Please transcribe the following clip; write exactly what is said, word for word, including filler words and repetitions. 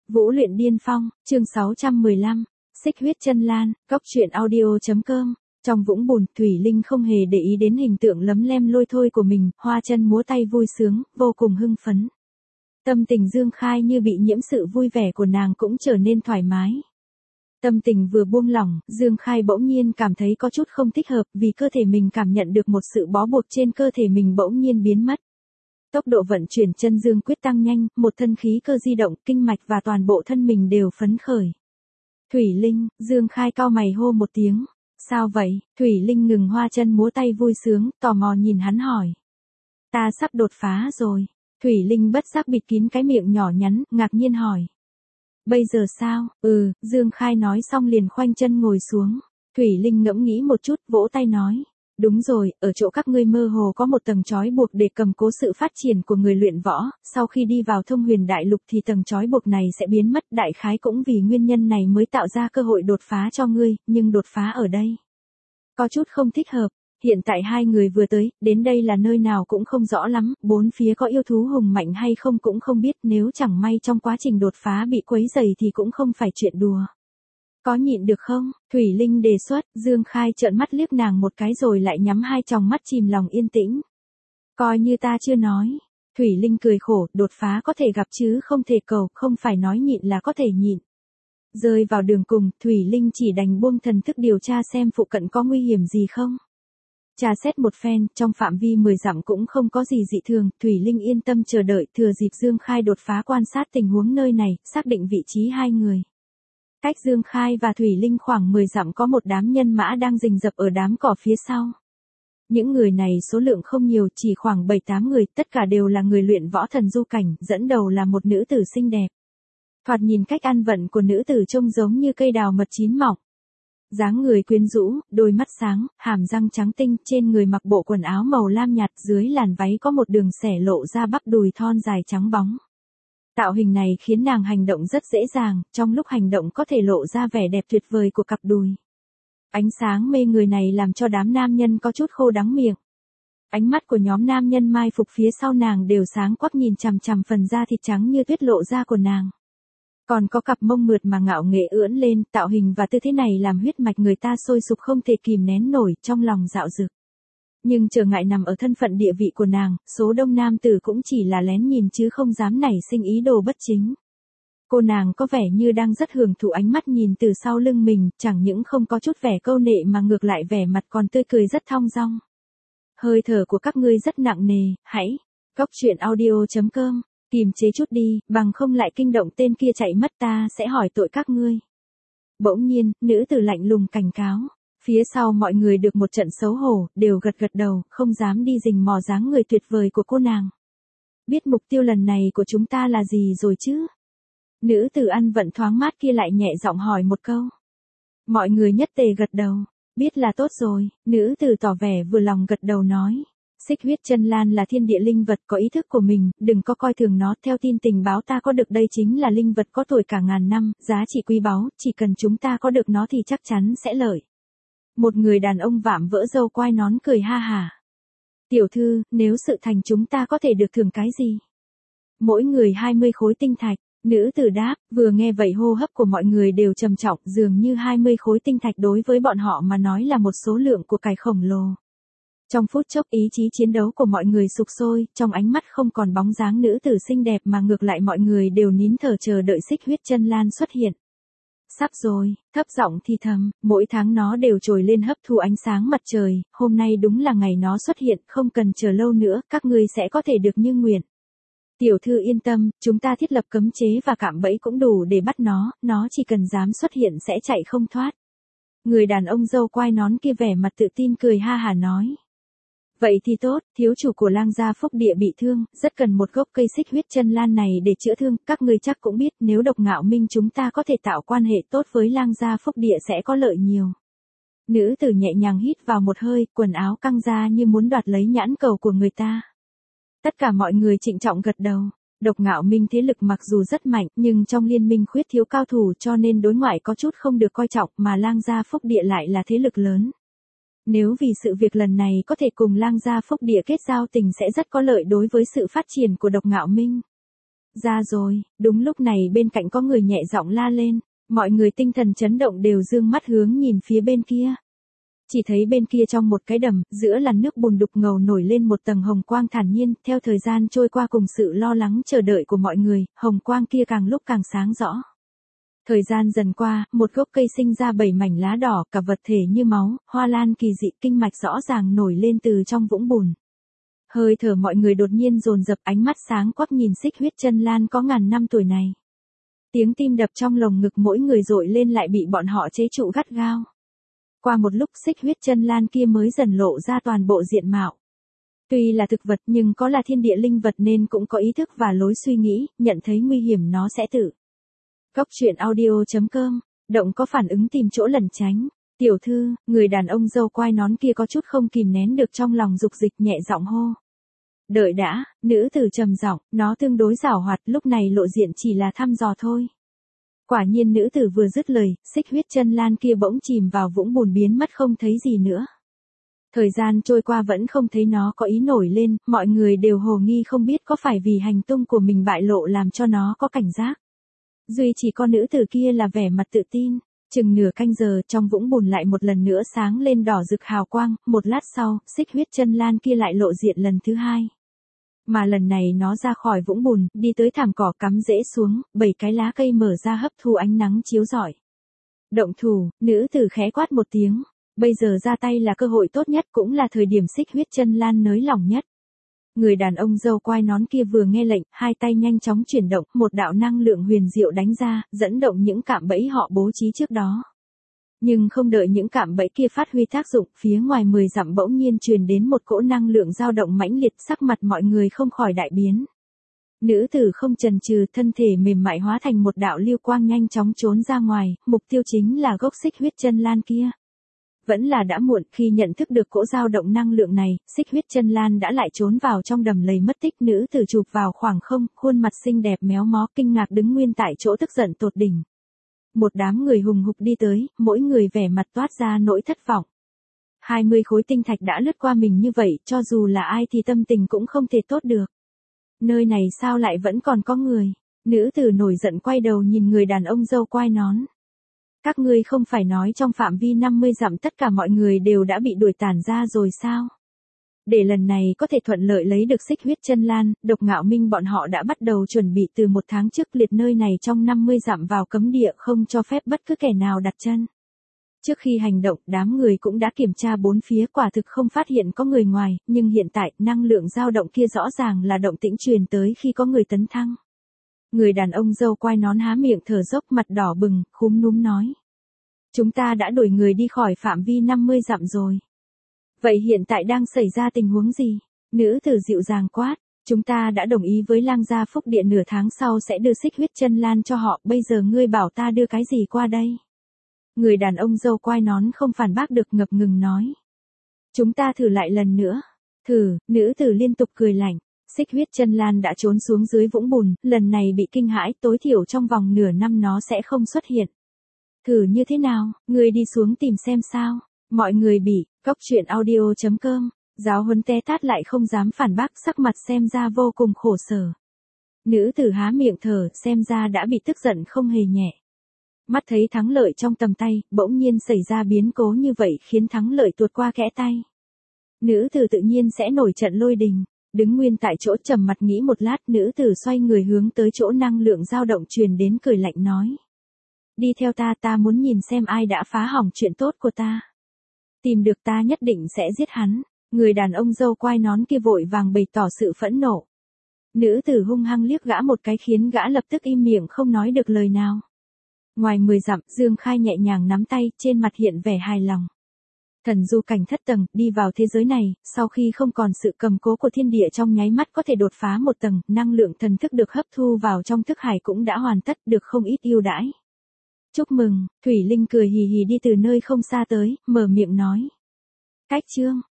Vũ luyện điên phong, chương sáu trăm mười lăm, xích huyết chân lan, góc truyện audio.com. Trong vũng bùn, Thủy Linh không hề để ý đến hình tượng lấm lem lôi thôi của mình, hoa chân múa tay vui sướng, vô cùng hưng phấn. Tâm tình Dương Khai như bị nhiễm sự vui vẻ của nàng cũng trở nên thoải mái. Tâm tình vừa buông lỏng, Dương Khai bỗng nhiên cảm thấy có chút không thích hợp vì cơ thể mình cảm nhận được một sự bó buộc trên cơ thể mình bỗng nhiên biến mất. Tốc độ vận chuyển chân dương quyết tăng nhanh, một thân khí cơ di động, kinh mạch và toàn bộ thân mình đều phấn khởi. Thủy Linh, Dương Khai cau mày hô một tiếng. Sao vậy? Thủy Linh ngừng hoa chân múa tay vui sướng, tò mò nhìn hắn hỏi. Ta sắp đột phá rồi. Thủy Linh bất giác bịt kín cái miệng nhỏ nhắn, ngạc nhiên hỏi. Bây giờ sao? Ừ, Dương Khai nói xong liền khoanh chân ngồi xuống. Thủy Linh ngẫm nghĩ một chút, vỗ tay nói. Đúng rồi, ở chỗ các ngươi mơ hồ có một tầng trói buộc để cầm cố sự phát triển của người luyện võ, sau khi đi vào thông huyền đại lục thì tầng trói buộc này sẽ biến mất, đại khái cũng vì nguyên nhân này mới tạo ra cơ hội đột phá cho ngươi, nhưng đột phá ở đây có chút không thích hợp. Hiện tại hai người vừa tới, đến đây là nơi nào cũng không rõ lắm, bốn phía có yêu thú hùng mạnh hay không cũng không biết, nếu chẳng may trong quá trình đột phá bị quấy rầy thì cũng không phải chuyện đùa. Có nhịn được không? Thủy Linh đề xuất, Dương Khai trợn mắt liếc nàng một cái rồi lại nhắm hai tròng mắt chìm lòng yên tĩnh. Coi như ta chưa nói. Thủy Linh cười khổ, đột phá có thể gặp chứ không thể cầu, không phải nói nhịn là có thể nhịn. Rơi vào đường cùng, Thủy Linh chỉ đành buông thần thức điều tra xem phụ cận có nguy hiểm gì không. Tra xét một phen, trong phạm vi mười dặm cũng không có gì dị thường, Thủy Linh yên tâm chờ đợi, thừa dịp Dương Khai đột phá quan sát tình huống nơi này, xác định vị trí hai người. Cách Dương Khai và Thủy Linh khoảng mười dặm có một đám nhân mã đang rình rập ở đám cỏ phía sau. Những người này số lượng không nhiều, chỉ khoảng bảy tám người, tất cả đều là người luyện võ thần du cảnh, dẫn đầu là một nữ tử xinh đẹp. Thoạt nhìn cách ăn vận của nữ tử trông giống như cây đào mật chín mọng. Dáng người quyến rũ, đôi mắt sáng, hàm răng trắng tinh, trên người mặc bộ quần áo màu lam nhạt, dưới làn váy có một đường xẻ lộ ra bắp đùi thon dài trắng bóng. Tạo hình này khiến nàng hành động rất dễ dàng, trong lúc hành động có thể lộ ra vẻ đẹp tuyệt vời của cặp đùi. Ánh sáng mê người này làm cho đám nam nhân có chút khô đắng miệng. Ánh mắt của nhóm nam nhân mai phục phía sau nàng đều sáng quắc nhìn chằm chằm phần da thịt trắng như tuyết lộ ra của nàng. Còn có cặp mông mượt mà ngạo nghễ ưỡn lên, tạo hình và tư thế này làm huyết mạch người ta sôi sục không thể kìm nén nổi, trong lòng dạo dực. Nhưng trở ngại nằm ở thân phận địa vị của nàng, số đông nam tử cũng chỉ là lén nhìn chứ không dám nảy sinh ý đồ bất chính. Cô nàng có vẻ như đang rất hưởng thụ ánh mắt nhìn từ sau lưng mình, chẳng những không có chút vẻ câu nệ mà ngược lại vẻ mặt còn tươi cười rất thong dong. Hơi thở của các ngươi rất nặng nề, hãy, góc truyện audio.com, kiềm chế chút đi, bằng không lại kinh động tên kia chạy mất ta sẽ hỏi tội các ngươi. Bỗng nhiên, nữ tử lạnh lùng cảnh cáo. Phía sau mọi người được một trận xấu hổ, đều gật gật đầu, không dám đi rình mò dáng người tuyệt vời của cô nàng. Biết mục tiêu lần này của chúng ta là gì rồi chứ? Nữ tử ăn vận thoáng mát kia lại nhẹ giọng hỏi một câu. Mọi người nhất tề gật đầu, biết là tốt rồi, nữ tử tỏ vẻ vừa lòng gật đầu nói. Xích huyết chân lan là thiên địa linh vật có ý thức của mình, đừng có coi thường nó, theo tin tình báo ta có được đây chính là linh vật có tuổi cả ngàn năm, giá trị quý báu, chỉ cần chúng ta có được nó thì chắc chắn sẽ lợi. Một người đàn ông vạm vỡ râu quai nón cười ha hả. Tiểu thư, nếu sự thành chúng ta có thể được thưởng cái gì? Mỗi người hai mươi khối tinh thạch, nữ tử đáp, vừa nghe vậy hô hấp của mọi người đều trầm trọng, dường như hai mươi khối tinh thạch đối với bọn họ mà nói là một số lượng của cải khổng lồ. Trong phút chốc ý chí chiến đấu của mọi người sục sôi, trong ánh mắt không còn bóng dáng nữ tử xinh đẹp mà ngược lại mọi người đều nín thở chờ đợi xích huyết chân lan xuất hiện. Sắp rồi, thấp giọng thì thầm, mỗi tháng nó đều trồi lên hấp thu ánh sáng mặt trời, hôm nay đúng là ngày nó xuất hiện, không cần chờ lâu nữa, các ngươi sẽ có thể được như nguyện. Tiểu thư yên tâm, chúng ta thiết lập cấm chế và cạm bẫy cũng đủ để bắt nó, nó chỉ cần dám xuất hiện sẽ chạy không thoát. Người đàn ông râu quai nón kia vẻ mặt tự tin cười ha hà nói. Vậy thì tốt, thiếu chủ của Lang gia Phúc Địa bị thương, rất cần một gốc cây xích huyết chân lan này để chữa thương, các ngươi chắc cũng biết nếu Độc Ngạo Minh chúng ta có thể tạo quan hệ tốt với Lang gia Phúc Địa sẽ có lợi nhiều. Nữ tử nhẹ nhàng hít vào một hơi, quần áo căng ra như muốn đoạt lấy nhãn cầu của người ta. Tất cả mọi người trịnh trọng gật đầu. Độc Ngạo Minh thế lực mặc dù rất mạnh, nhưng trong liên minh khuyết thiếu cao thủ cho nên đối ngoại có chút không được coi trọng, mà Lang gia Phúc Địa lại là thế lực lớn. Nếu vì sự việc lần này có thể cùng Lang gia Phúc Địa kết giao tình sẽ rất có lợi đối với sự phát triển của Độc Ngạo Minh. Ra rồi, đúng lúc này bên cạnh có người nhẹ giọng la lên, mọi người tinh thần chấn động đều dương mắt hướng nhìn phía bên kia. Chỉ thấy bên kia trong một cái đầm, giữa làn nước bùn đục ngầu nổi lên một tầng hồng quang thản nhiên, theo thời gian trôi qua cùng sự lo lắng chờ đợi của mọi người, hồng quang kia càng lúc càng sáng rõ. Thời gian dần qua, một gốc cây sinh ra bảy mảnh lá đỏ, cả vật thể như máu, hoa lan kỳ dị, kinh mạch rõ ràng nổi lên từ trong vũng bùn. Hơi thở mọi người đột nhiên dồn dập, ánh mắt sáng quắc nhìn xích huyết chân lan có ngàn năm tuổi này. Tiếng tim đập trong lồng ngực mỗi người dội lên lại bị bọn họ chế trụ gắt gao. Qua một lúc xích huyết chân lan kia mới dần lộ ra toàn bộ diện mạo. Tuy là thực vật nhưng có là thiên địa linh vật nên cũng có ý thức và lối suy nghĩ, nhận thấy nguy hiểm nó sẽ tự. Góc truyện audio chấm com, động có phản ứng tìm chỗ lẩn tránh. Tiểu thư, người đàn ông râu quai nón kia có chút không kìm nén được trong lòng dục dịch nhẹ giọng hô. Đợi đã, nữ tử trầm giọng, nó tương đối giảo hoạt, lúc này lộ diện chỉ là thăm dò thôi. Quả nhiên nữ tử vừa dứt lời, xích huyết chân lan kia bỗng chìm vào vũng bùn biến mất không thấy gì nữa. Thời gian trôi qua vẫn không thấy nó có ý nổi lên, mọi người đều hồ nghi không biết có phải vì hành tung của mình bại lộ làm cho nó có cảnh giác. Duy chỉ con nữ tử kia là vẻ mặt tự tin. Chừng nửa canh giờ trong vũng bùn lại một lần nữa sáng lên đỏ rực hào quang, một lát sau, xích huyết chân lan kia lại lộ diện lần thứ hai. Mà lần này nó ra khỏi vũng bùn, đi tới thảm cỏ cắm rễ xuống, bảy cái lá cây mở ra hấp thu ánh nắng chiếu rọi. Động thủ, nữ tử khẽ quát một tiếng, bây giờ ra tay là cơ hội tốt nhất cũng là thời điểm xích huyết chân lan nới lỏng nhất. Người đàn ông râu quai nón kia vừa nghe lệnh, hai tay nhanh chóng chuyển động, một đạo năng lượng huyền diệu đánh ra, dẫn động những cạm bẫy họ bố trí trước đó. Nhưng không đợi những cạm bẫy kia phát huy tác dụng, phía ngoài mười dặm bỗng nhiên truyền đến một cỗ năng lượng dao động mãnh liệt, sắc mặt mọi người không khỏi đại biến. Nữ tử không chần chừ, thân thể mềm mại hóa thành một đạo lưu quang nhanh chóng trốn ra ngoài, mục tiêu chính là gốc xích huyết chân lan kia. Vẫn là đã muộn, khi nhận thức được cỗ dao động năng lượng này, xích huyết chân lan đã lại trốn vào trong đầm lầy mất tích. Nữ tử chụp vào khoảng không, khuôn mặt xinh đẹp méo mó, kinh ngạc đứng nguyên tại chỗ tức giận tột đỉnh. Một đám người hùng hục đi tới, mỗi người vẻ mặt toát ra nỗi thất vọng. hai mươi khối tinh thạch đã lướt qua mình như vậy, cho dù là ai thì tâm tình cũng không thể tốt được. Nơi này sao lại vẫn còn có người? Nữ tử nổi giận quay đầu nhìn người đàn ông râu quai nón. Các ngươi không phải nói trong phạm vi năm mươi dặm tất cả mọi người đều đã bị đuổi tản ra rồi sao? Để lần này có thể thuận lợi lấy được xích huyết chân lan, Độc Ngạo Minh bọn họ đã bắt đầu chuẩn bị từ một tháng trước, liệt nơi này trong năm mươi dặm vào cấm địa, không cho phép bất cứ kẻ nào đặt chân. Trước khi hành động, đám người cũng đã kiểm tra bốn phía, quả thực không phát hiện có người ngoài, nhưng hiện tại, năng lượng dao động kia rõ ràng là động tĩnh truyền tới khi có người tấn thăng. Người đàn ông râu quai nón há miệng thở dốc, mặt đỏ bừng, khúm núm nói. Chúng ta đã đuổi người đi khỏi phạm vi năm mươi dặm rồi. Vậy hiện tại đang xảy ra tình huống gì? Nữ tử dịu dàng quát. Chúng ta đã đồng ý với lang gia Phúc Địa nửa tháng sau sẽ đưa xích huyết chân lan cho họ, bây giờ ngươi bảo ta đưa cái gì qua đây? Người đàn ông râu quai nón không phản bác được, ngập ngừng nói. Chúng ta thử lại lần nữa. Thử, nữ tử liên tục cười lạnh. Xích huyết chân lan đã trốn xuống dưới vũng bùn, lần này bị kinh hãi, tối thiểu trong vòng nửa năm nó sẽ không xuất hiện. Thử như thế nào, ngươi đi xuống tìm xem sao. Mọi người bị, góc truyện audio chấm com, giáo huấn té tát lại không dám phản bác, sắc mặt xem ra vô cùng khổ sở. Nữ tử há miệng thở, xem ra đã bị tức giận không hề nhẹ. Mắt thấy thắng lợi trong tầm tay, bỗng nhiên xảy ra biến cố như vậy khiến thắng lợi tuột qua kẽ tay. Nữ tử tự nhiên sẽ nổi trận lôi đình. Đứng nguyên tại chỗ trầm mặt nghĩ một lát, nữ tử xoay người hướng tới chỗ năng lượng dao động truyền đến, cười lạnh nói. Đi theo ta, ta muốn nhìn xem ai đã phá hỏng chuyện tốt của ta. Tìm được ta nhất định sẽ giết hắn. Người đàn ông râu quai nón kia vội vàng bày tỏ sự phẫn nộ. Nữ tử hung hăng liếc gã một cái khiến gã lập tức im miệng không nói được lời nào. Ngoài mười dặm, Dương Khai nhẹ nhàng nắm tay, trên mặt hiện vẻ hài lòng. Thần du cảnh thất tầng, đi vào thế giới này, sau khi không còn sự cầm cố của thiên địa trong nháy mắt có thể đột phá một tầng, năng lượng thần thức được hấp thu vào trong thức hải cũng đã hoàn tất, được không ít ưu đãi. Chúc mừng, Thủy Linh cười hì hì đi từ nơi không xa tới, mở miệng nói. Cách chương,